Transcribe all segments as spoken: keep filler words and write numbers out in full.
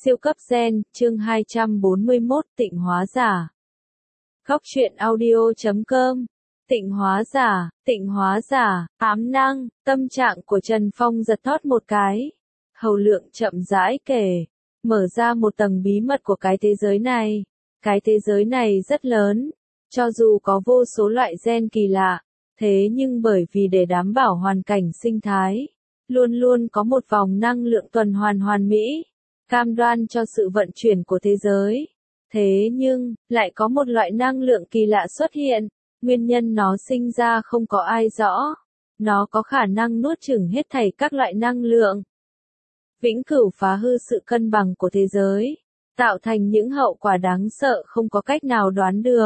Siêu cấp gen, chương hai trăm bốn mươi mốt, tịnh hóa giả. Góc truyện audio chấm com. Tịnh hóa giả, tịnh hóa giả, ám năng, tâm trạng của Trần Phong giật thót một cái. Hầu Lượng chậm rãi kể, mở ra một tầng bí mật của cái thế giới này. Cái thế giới này rất lớn, cho dù có vô số loại gen kỳ lạ, thế nhưng bởi vì để đảm bảo hoàn cảnh sinh thái, luôn luôn có một vòng năng lượng tuần hoàn hoàn mỹ, cam đoan cho sự vận chuyển của thế giới. Thế nhưng, lại có một loại năng lượng kỳ lạ xuất hiện, nguyên nhân nó sinh ra không có ai rõ. Nó có khả năng nuốt chửng hết thảy các loại năng lượng, vĩnh cửu phá hư sự cân bằng của thế giới, tạo thành những hậu quả đáng sợ không có cách nào đoán được.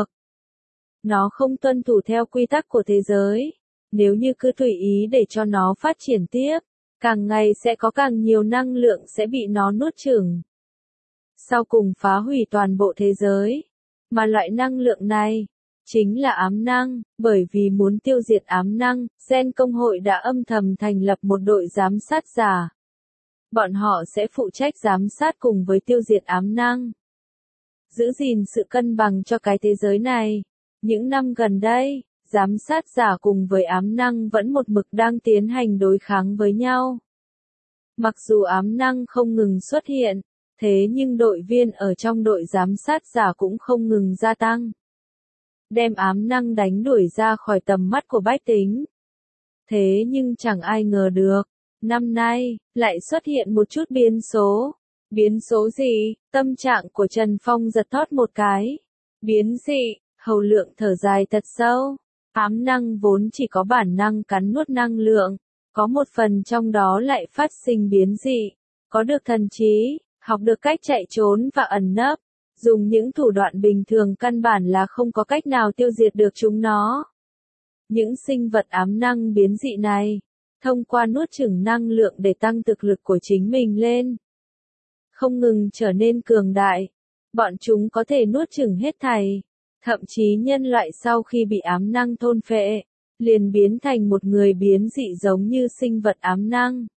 Nó không tuân thủ theo quy tắc của thế giới, nếu như cứ tùy ý để cho nó phát triển tiếp, càng ngày sẽ có càng nhiều năng lượng sẽ bị nó nuốt chửng, sau cùng phá hủy toàn bộ thế giới. Mà loại năng lượng này chính là ám năng, bởi vì muốn tiêu diệt ám năng, Gen Công hội đã âm thầm thành lập một đội giám sát giả. Bọn họ sẽ phụ trách giám sát cùng với tiêu diệt ám năng, giữ gìn sự cân bằng cho cái thế giới này. Những năm gần đây, giám sát giả cùng với ám năng vẫn một mực đang tiến hành đối kháng với nhau. Mặc dù ám năng không ngừng xuất hiện, thế nhưng đội viên ở trong đội giám sát giả cũng không ngừng gia tăng, đem ám năng đánh đuổi ra khỏi tầm mắt của bách tính. Thế nhưng chẳng ai ngờ được, năm nay, lại xuất hiện một chút biến số. Biến số gì? Tâm trạng của Trần Phong giật thót một cái. Biến gì? Hầu Lượng thở dài thật sâu. Ám năng vốn chỉ có bản năng cắn nuốt năng lượng, có một phần trong đó lại phát sinh biến dị, có được thần trí, học được cách chạy trốn và ẩn nấp, dùng những thủ đoạn bình thường căn bản là không có cách nào tiêu diệt được chúng nó. Những sinh vật ám năng biến dị này, thông qua nuốt chửng năng lượng để tăng thực lực của chính mình lên, không ngừng trở nên cường đại. Bọn chúng có thể nuốt chửng hết thảy. Thậm chí nhân loại sau khi bị ám năng thôn phệ, liền biến thành một người biến dị giống như sinh vật ám năng.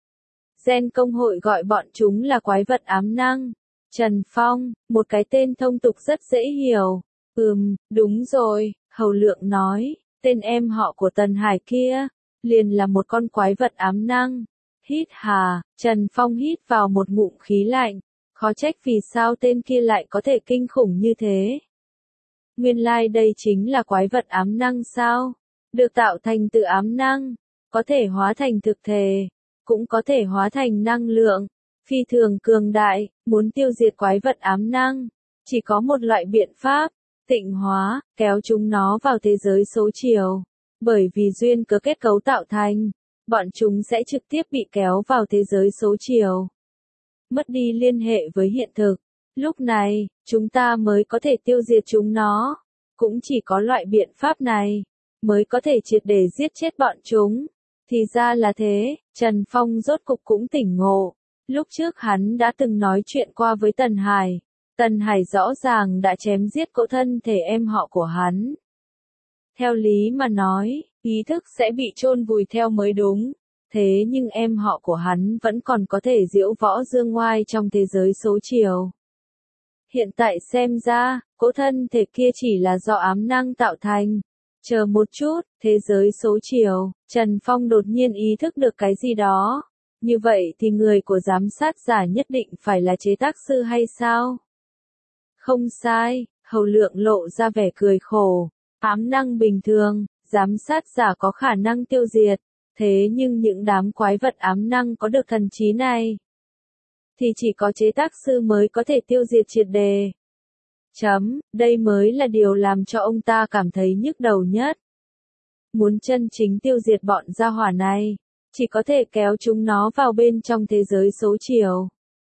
Gen Công hội gọi bọn chúng là quái vật ám năng. Trần Phong, một cái tên thông tục rất dễ hiểu. Ừm, đúng rồi, Hầu Lượng nói, tên em họ của Tần Hải kia, liền là một con quái vật ám năng. Hít hà, Trần Phong hít vào một ngụm khí lạnh, khó trách vì sao tên kia lại có thể kinh khủng như thế. Nguyên lai like đây chính là quái vật ám năng sao? Được tạo thành từ ám năng, có thể hóa thành thực thể, cũng có thể hóa thành năng lượng, phi thường cường đại. Muốn tiêu diệt quái vật ám năng, chỉ có một loại biện pháp, tịnh hóa, kéo chúng nó vào thế giới số chiều. Bởi vì duyên cớ kết cấu tạo thành, bọn chúng sẽ trực tiếp bị kéo vào thế giới số chiều, mất đi liên hệ với hiện thực. Lúc này, chúng ta mới có thể tiêu diệt chúng nó. Cũng chỉ có loại biện pháp này, mới có thể triệt để giết chết bọn chúng. Thì ra là thế, Trần Phong rốt cục cũng tỉnh ngộ. Lúc trước hắn đã từng nói chuyện qua với Tần Hải. Tần Hải rõ ràng đã chém giết cỗ thân thể em họ của hắn. Theo lý mà nói, ý thức sẽ bị chôn vùi theo mới đúng. Thế nhưng em họ của hắn vẫn còn có thể diễu võ dương ngoai trong thế giới số chiều. Hiện tại xem ra, cỗ thân thể kia chỉ là do ám năng tạo thành. Chờ một chút, thế giới số chiều, Trần Phong đột nhiên ý thức được cái gì đó. Như vậy thì người của giám sát giả nhất định phải là chế tác sư hay sao? Không sai, Hầu Lượng lộ ra vẻ cười khổ. Ám năng bình thường, giám sát giả có khả năng tiêu diệt. Thế nhưng những đám quái vật ám năng có được thần trí này, thì chỉ có chế tác sư mới có thể tiêu diệt triệt đề. Chấm, đây mới là điều làm cho ông ta cảm thấy nhức đầu nhất. Muốn chân chính tiêu diệt bọn gia hỏa này, chỉ có thể kéo chúng nó vào bên trong thế giới số chiều.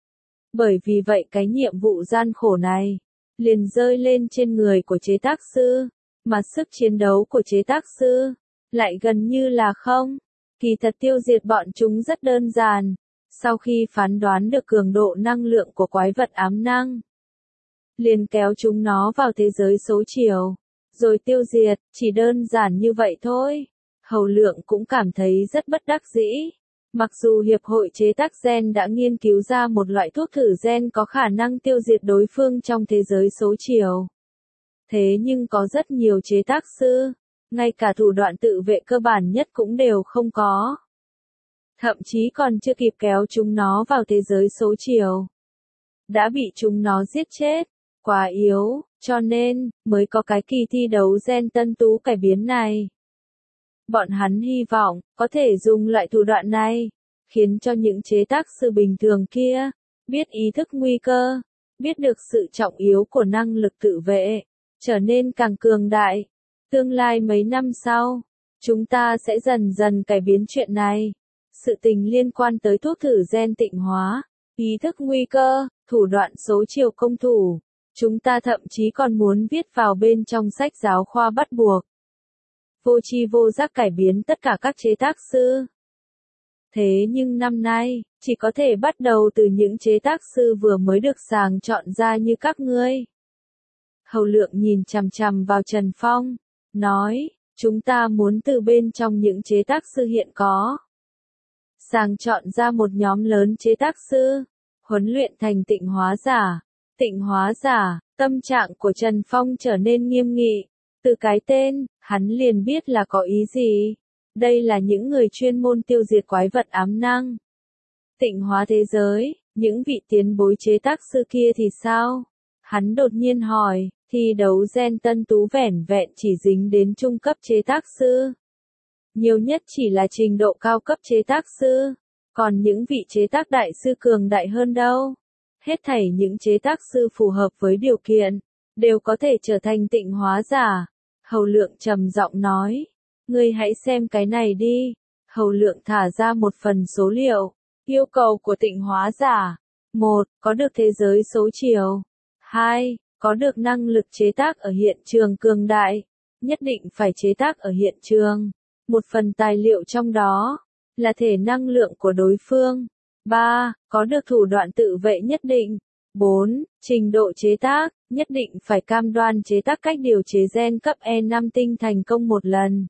Bởi vì vậy cái nhiệm vụ gian khổ này, liền rơi lên trên người của chế tác sư, mà sức chiến đấu của chế tác sư, lại gần như là không. Kỳ thật tiêu diệt bọn chúng rất đơn giản. Sau khi phán đoán được cường độ năng lượng của quái vật ám năng, liền kéo chúng nó vào thế giới số chiều, rồi tiêu diệt, chỉ đơn giản như vậy thôi. Hầu Lượng cũng cảm thấy rất bất đắc dĩ. Mặc dù Hiệp hội chế tác gen đã nghiên cứu ra một loại thuốc thử gen có khả năng tiêu diệt đối phương trong thế giới số chiều. Thế nhưng có rất nhiều chế tác sư, ngay cả thủ đoạn tự vệ cơ bản nhất cũng đều không có. Thậm chí còn chưa kịp kéo chúng nó vào thế giới số chiều, đã bị chúng nó giết chết, quá yếu, cho nên, mới có cái kỳ thi đấu gen tân tú cải biến này. Bọn hắn hy vọng, có thể dùng loại thủ đoạn này, khiến cho những chế tác sư bình thường kia, biết ý thức nguy cơ, biết được sự trọng yếu của năng lực tự vệ, trở nên càng cường đại. Tương lai mấy năm sau, chúng ta sẽ dần dần cải biến chuyện này. Sự tình liên quan tới thuốc thử gen tịnh hóa, ý thức nguy cơ, thủ đoạn số chiều công thủ. Chúng ta thậm chí còn muốn viết vào bên trong sách giáo khoa bắt buộc. Vô tri vô giác cải biến tất cả các chế tác sư. Thế nhưng năm nay, chỉ có thể bắt đầu từ những chế tác sư vừa mới được sàng chọn ra như các ngươi. Hầu Lượng nhìn chằm chằm vào Trần Phong, nói, chúng ta muốn từ bên trong những chế tác sư hiện có. Sàng chọn ra một nhóm lớn chế tác sư, huấn luyện thành tịnh hóa giả. Tịnh hóa giả, tâm trạng của Trần Phong trở nên nghiêm nghị. Từ cái tên, hắn liền biết là có ý gì. Đây là những người chuyên môn tiêu diệt quái vật ám năng. Tịnh hóa thế giới, những vị tiền bối chế tác sư kia thì sao? Hắn đột nhiên hỏi, thi đấu gen tân tú vẻn vẹn chỉ dính đến trung cấp chế tác sư. Nhiều nhất chỉ là trình độ cao cấp chế tác sư. Còn những vị chế tác đại sư cường đại hơn đâu? Hết thảy những chế tác sư phù hợp với điều kiện, đều có thể trở thành tịnh hóa giả. Hầu Lượng trầm giọng nói, ngươi hãy xem cái này đi. Hầu Lượng thả ra một phần số liệu, yêu cầu của tịnh hóa giả. một. Có được thế giới số chiều. hai. Có được năng lực chế tác ở hiện trường cường đại. Nhất định phải chế tác ở hiện trường. Một phần tài liệu trong đó, là thể năng lượng của đối phương. ba. Có được thủ đoạn tự vệ nhất định. bốn. Trình độ chế tác, nhất định phải cam đoan chế tác cách điều chế gen cấp E năm tinh thành công một lần.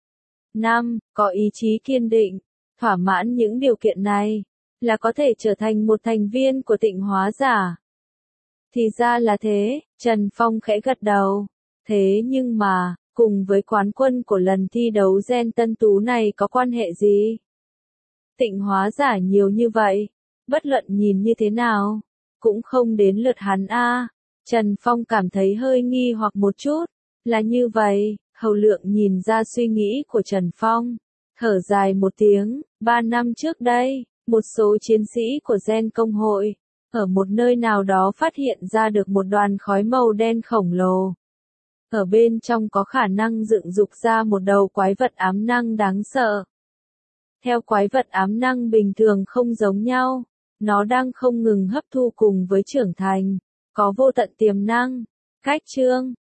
năm. Có ý chí kiên định. Thỏa mãn những điều kiện này, là có thể trở thành một thành viên của tịnh hóa giả. Thì ra là thế, Trần Phong khẽ gật đầu. Thế nhưng mà, cùng với quán quân của lần thi đấu gen tân tú này có quan hệ gì? Tịnh hóa giả nhiều như vậy, bất luận nhìn như thế nào, cũng không đến lượt hắn a. Trần Phong cảm thấy hơi nghi hoặc một chút, là như vậy. Hầu Lượng nhìn ra suy nghĩ của Trần Phong, thở dài một tiếng. Ba năm trước đây, một số chiến sĩ của Gen Công hội, ở một nơi nào đó phát hiện ra được một đoàn khói màu đen khổng lồ. Ở bên trong có khả năng dựng dục ra một đầu quái vật ám năng đáng sợ. Theo quái vật ám năng bình thường không giống nhau, nó đang không ngừng hấp thu cùng với trưởng thành, có vô tận tiềm năng. Cách chương